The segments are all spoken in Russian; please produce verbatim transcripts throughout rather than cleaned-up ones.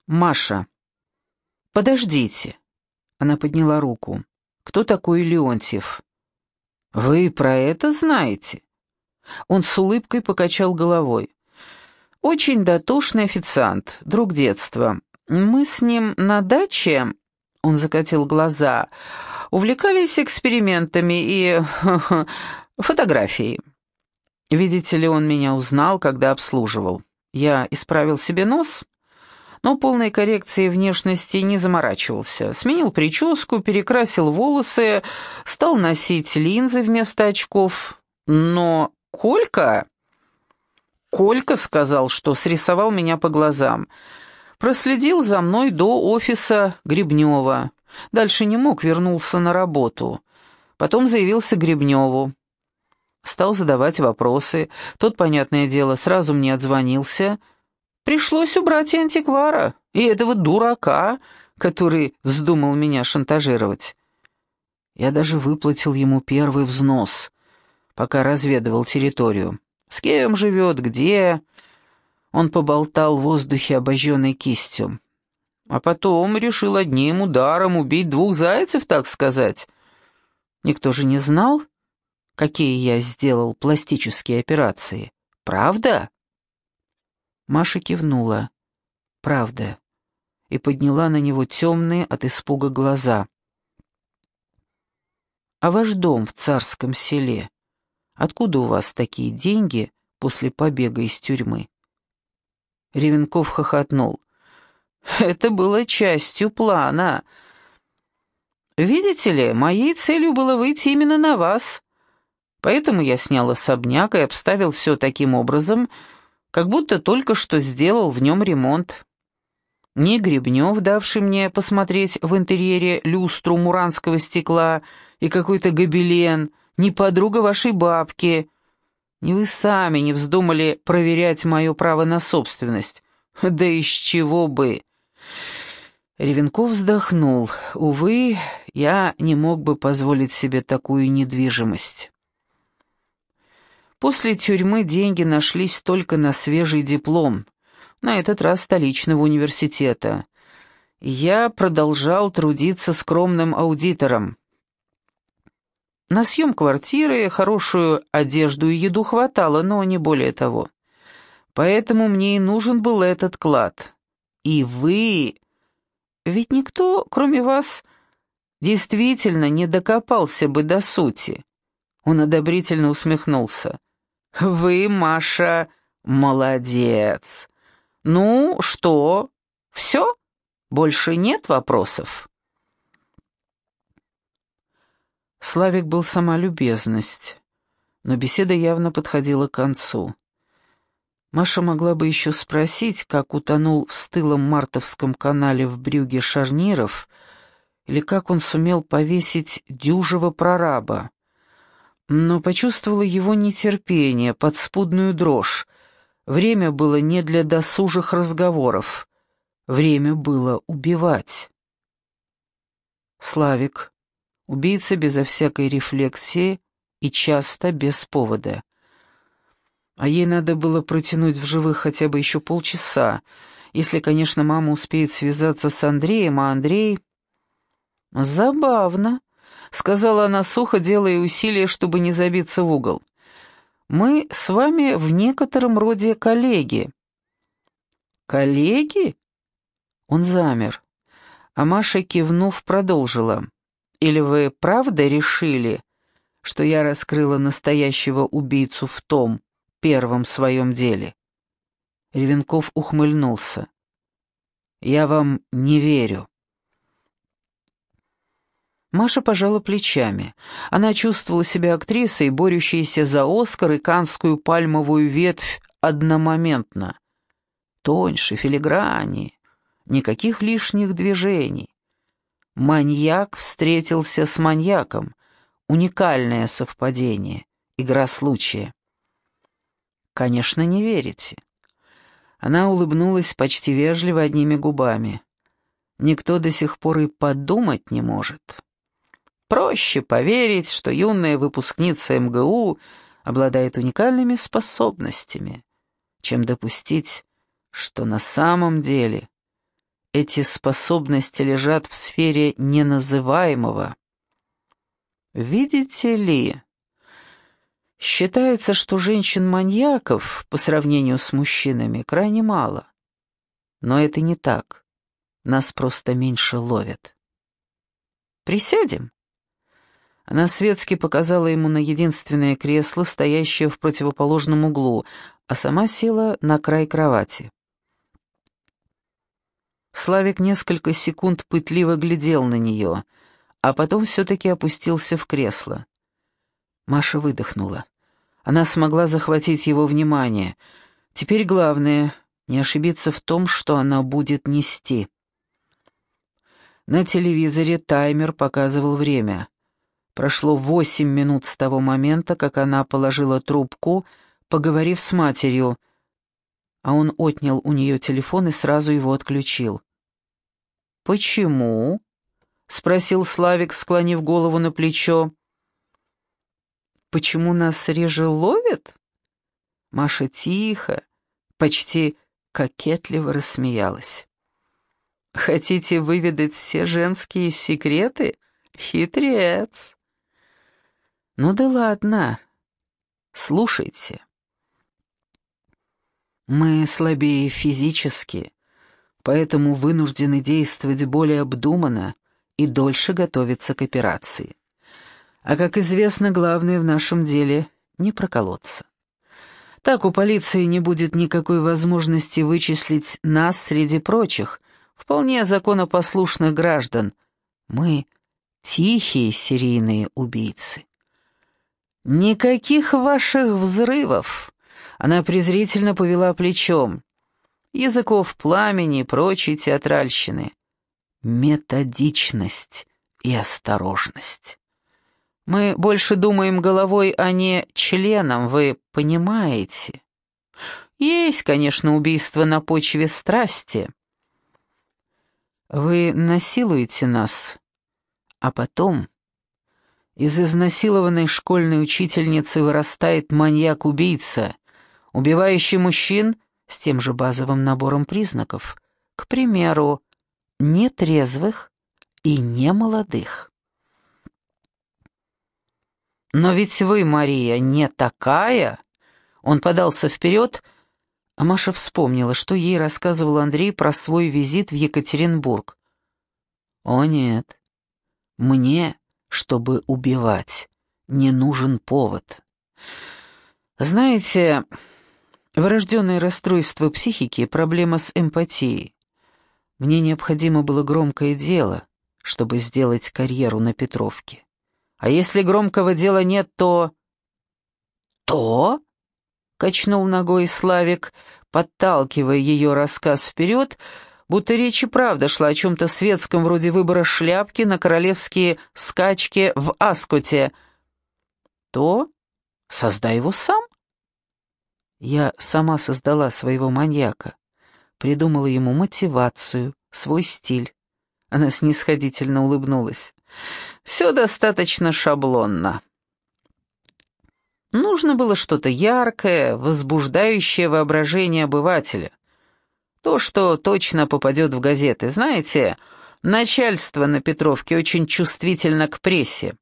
«Маша, подождите». Она подняла руку. «Кто такой Леонтьев?» «Вы про это знаете?» Он с улыбкой покачал головой. «Очень дотошный официант, друг детства. Мы с ним на даче...» Он закатил глаза. «Увлекались экспериментами и... фотографией. Видите ли, он меня узнал, когда обслуживал. Я исправил себе нос, но полной коррекцией внешности не заморачивался. Сменил прическу, перекрасил волосы, стал носить линзы вместо очков. Но Колька... Колька сказал, что срисовал меня по глазам. Проследил за мной до офиса Гребнева. Дальше не мог, вернулся на работу. Потом заявился Гребневу. Стал задавать вопросы. Тот, понятное дело, сразу мне отзвонился. Пришлось убрать и антиквара, и этого дурака, который вздумал меня шантажировать. Я даже выплатил ему первый взнос, пока разведывал территорию. С кем живет, где... Он поболтал в воздухе обожженной кистью. А потом решил одним ударом убить двух зайцев, так сказать. Никто же не знал, какие я сделал пластические операции. Правда?» Маша кивнула. «Правда», и подняла на него темные от испуга глаза. «А ваш дом в Царском Селе? Откуда у вас такие деньги после побега из тюрьмы?» Ревенков хохотнул. «Это было частью плана. Видите ли, моей целью было выйти именно на вас. Поэтому я снял особняк и обставил все таким образом, как будто только что сделал в нем ремонт. Ни Гребнев, давший мне посмотреть в интерьере люстру муранского стекла и какой-то гобелен, ни подруга вашей бабки, ни вы сами не вздумали проверять мое право на собственность. Да из чего бы?» Ревенков вздохнул. «Увы, я не мог бы позволить себе такую недвижимость». После тюрьмы деньги нашлись только на свежий диплом, на этот раз столичного университета. Я продолжал трудиться скромным аудитором. На съем квартиры, хорошую одежду и еду хватало, но не более того. Поэтому мне и нужен был этот клад. И вы... Ведь никто, кроме вас, действительно не докопался бы до сути. Он одобрительно усмехнулся. «Вы, Маша, молодец. Ну, что, все? Больше нет вопросов?» Славик был сама любезность, но беседа явно подходила к концу. Маша могла бы еще спросить, как утонул в стылом мартовском канале в Брюгге Шарниров, или как он сумел повесить дюжего прораба, но почувствовала его нетерпение, подспудную дрожь. Время было не для досужих разговоров, время было убивать. Славик, убийца безо всякой рефлексии и часто без повода. А ей надо было протянуть в живых хотя бы еще полчаса, если, конечно, мама успеет связаться с Андреем, а Андрей... «Забавно», — сказала она сухо, делая усилия, чтобы не забиться в угол. «Мы с вами в некотором роде коллеги». «Коллеги?» Он замер, а Маша, кивнув, продолжила. «Или вы правда решили, что я раскрыла настоящего убийцу в том первом своем деле?» Ревенков ухмыльнулся. «Я вам не верю». Маша пожала плечами. Она чувствовала себя актрисой, борющейся за «Оскар» и каннскую пальмовую ветвь одномоментно. Тоньше, филиграннее, никаких лишних движений. Маньяк встретился с маньяком. Уникальное совпадение, игра случая. «Конечно, не верите». Она улыбнулась почти вежливо одними губами. «Никто до сих пор и подумать не может. Проще поверить, что юная выпускница эм гэ у обладает уникальными способностями, чем допустить, что на самом деле эти способности лежат в сфере неназываемого. Видите ли, считается, что женщин-маньяков по сравнению с мужчинами крайне мало. Но это не так. Нас просто меньше ловят. Присядем? Она светски показала ему на единственное кресло, стоящее в противоположном углу, а сама села на край кровати. Славик несколько секунд пытливо глядел на нее, а потом все-таки опустился в кресло. Маша выдохнула. Она смогла захватить его внимание. Теперь главное — не ошибиться в том, что она будет нести. На телевизоре таймер показывал время. Прошло восемь минут с того момента, как она положила трубку, поговорив с матерью, а он отнял у нее телефон и сразу его отключил. «Почему?» — спросил Славик, склонив голову на плечо. «Почему нас реже ловят?» Маша тихо, почти кокетливо рассмеялась. «Хотите выведать все женские секреты? Хитрец!» «Ну да ладно, слушайте. Мы слабее физически, поэтому вынуждены действовать более обдуманно и дольше готовиться к операции. А, как известно, главное в нашем деле — не проколоться. Так у полиции не будет никакой возможности вычислить нас среди прочих, вполне законопослушных граждан. Мы — тихие серийные убийцы. Никаких ваших взрывов. Она презрительно повела плечом. Языков пламени и прочей театральщины. Методичность и осторожность. Мы больше думаем головой, а не членом, вы понимаете? Есть, конечно, убийство на почве страсти. Вы насилуете нас, а потом из изнасилованной школьной учительницы вырастает маньяк-убийца, убивающий мужчин с тем же базовым набором признаков, к примеру, нетрезвых и немолодых. «Но ведь вы, Мария, не такая!» Он подался вперед, а Маша вспомнила, что ей рассказывал Андрей про свой визит в Екатеринбург. «О нет, мне, чтобы убивать, не нужен повод. Знаете, врожденное расстройство психики — проблема с эмпатией. Мне необходимо было громкое дело, чтобы сделать карьеру на Петровке. А если громкого дела нет, то...» «То?» — качнул ногой Славик, подталкивая ее рассказ вперед, будто речь и правда шла о чем-то светском, вроде выбора шляпки на королевские скачки в Аскоте. «То? Создай его сам». Я сама создала своего маньяка, придумала ему мотивацию, свой стиль. Она снисходительно улыбнулась. «Все достаточно шаблонно. Нужно было что-то яркое, возбуждающее воображение обывателя. То, что точно попадет в газеты. Знаете, начальство на Петровке очень чувствительно к прессе».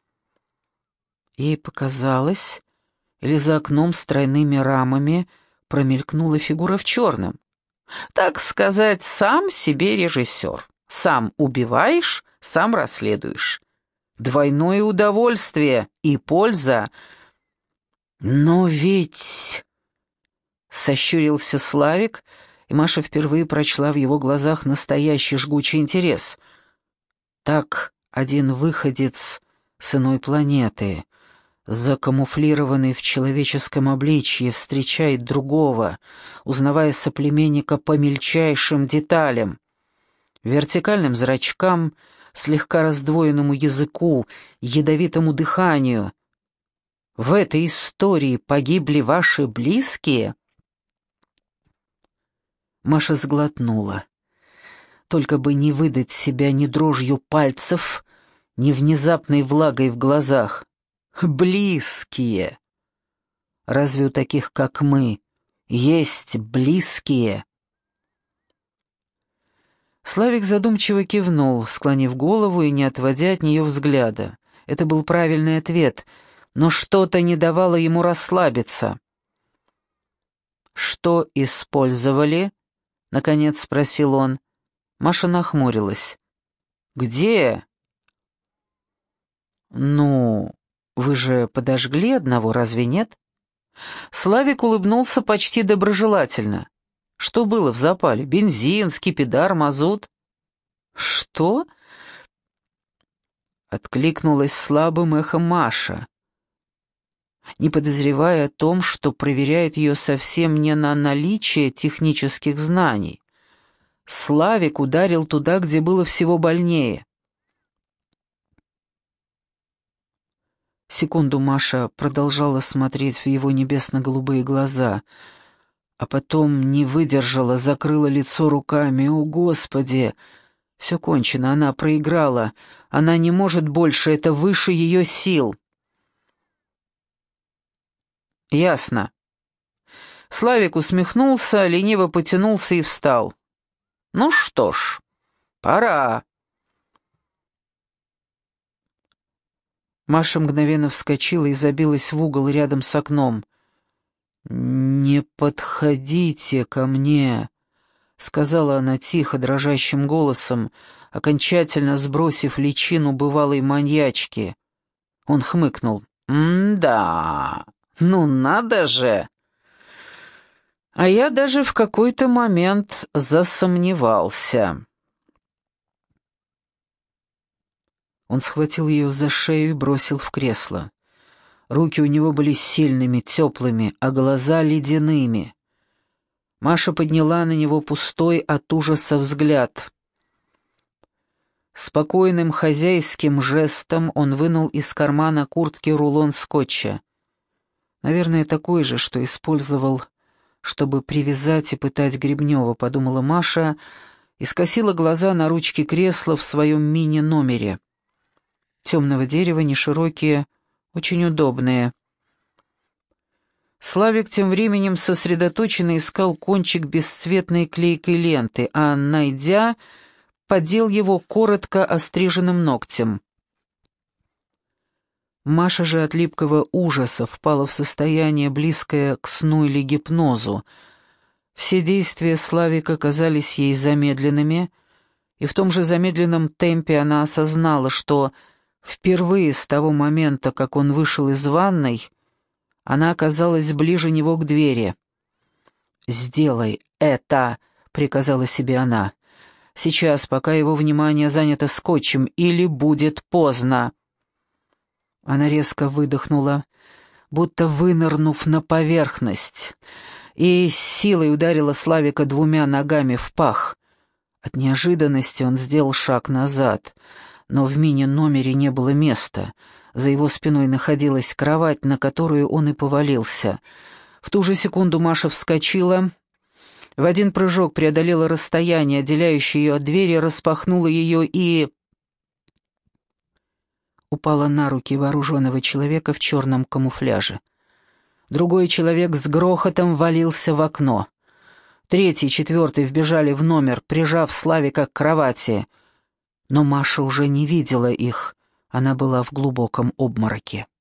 Ей показалось, или за окном с тройными рамами промелькнула фигура в черном. Так сказать, сам себе режиссер. Сам убиваешь, сам расследуешь. Двойное удовольствие и польза. «Но ведь...» — сощурился Славик, и Маша впервые прочла в его глазах настоящий жгучий интерес. Так один выходец с иной планеты, закамуфлированный в человеческом обличье, встречает другого, узнавая соплеменника по мельчайшим деталям. Вертикальным зрачкам, слегка раздвоенному языку, ядовитому дыханию. В этой истории погибли ваши близкие? Маша сглотнула. Только бы не выдать себя ни дрожью пальцев, ни внезапной влагой в глазах. Близкие. Разве у таких, как мы, есть близкие? Славик задумчиво кивнул, склонив голову и не отводя от нее взгляда. Это был правильный ответ, но что-то не давало ему расслабиться. «Что использовали?» — наконец спросил он. Маша нахмурилась. «Где?» «Ну, вы же подожгли одного, разве нет?» Славик улыбнулся почти доброжелательно. «Что было в запале? Бензин, скипидар, мазут?» «Что?» — откликнулась слабым эхом Маша, не подозревая о том, что проверяет ее совсем не на наличие технических знаний. Славик ударил туда, где было всего больнее. Секунду Маша продолжала смотреть в его небесно-голубые глаза, а потом не выдержала, закрыла лицо руками. «О, Господи! Все кончено, она проиграла. Она не может больше, это выше ее сил». «Ясно». Славик усмехнулся, лениво потянулся и встал. «Ну что ж, пора». Маша мгновенно вскочила и забилась в угол рядом с окном. «Не подходите ко мне», — сказала она тихо, дрожащим голосом, окончательно сбросив личину бывалой маньячки. Он хмыкнул. «М-да, ну надо же!» А я даже в какой-то момент засомневался. Он схватил ее за шею и бросил в кресло. Руки у него были сильными, теплыми, а глаза ледяными. Маша подняла на него пустой от ужаса взгляд. Спокойным хозяйским жестом он вынул из кармана куртки рулон скотча. Наверное, такой же, что использовал, чтобы привязать и пытать Гребнева, подумала Маша и скосила глаза на ручки кресла в своем мини-номере. Темного дерева, неширокие, очень удобные. Славик тем временем сосредоточенно искал кончик бесцветной клейкой ленты, а, найдя, поддел его коротко остриженным ногтем. Маша же от липкого ужаса впала в состояние, близкое к сну или гипнозу. Все действия Славика казались ей замедленными, и в том же замедленном темпе она осознала, что впервые с того момента, как он вышел из ванной, она оказалась ближе него к двери. «Сделай это!» — приказала себе она. «Сейчас, пока его внимание занято скотчем, или будет поздно». Она резко выдохнула, будто вынырнув на поверхность, и с силой ударила Славика двумя ногами в пах. От неожиданности он сделал шаг назад, но в мини-номере не было места. За его спиной находилась кровать, на которую он и повалился. В ту же секунду Маша вскочила, в один прыжок преодолела расстояние, отделяющее ее от двери, распахнула ее и... упала на руки вооруженного человека в черном камуфляже. Другой человек с грохотом валился в окно. Третий, четвертый вбежали в номер, прижав Славика к кровати. Но Маша уже не видела их, она была в глубоком обмороке.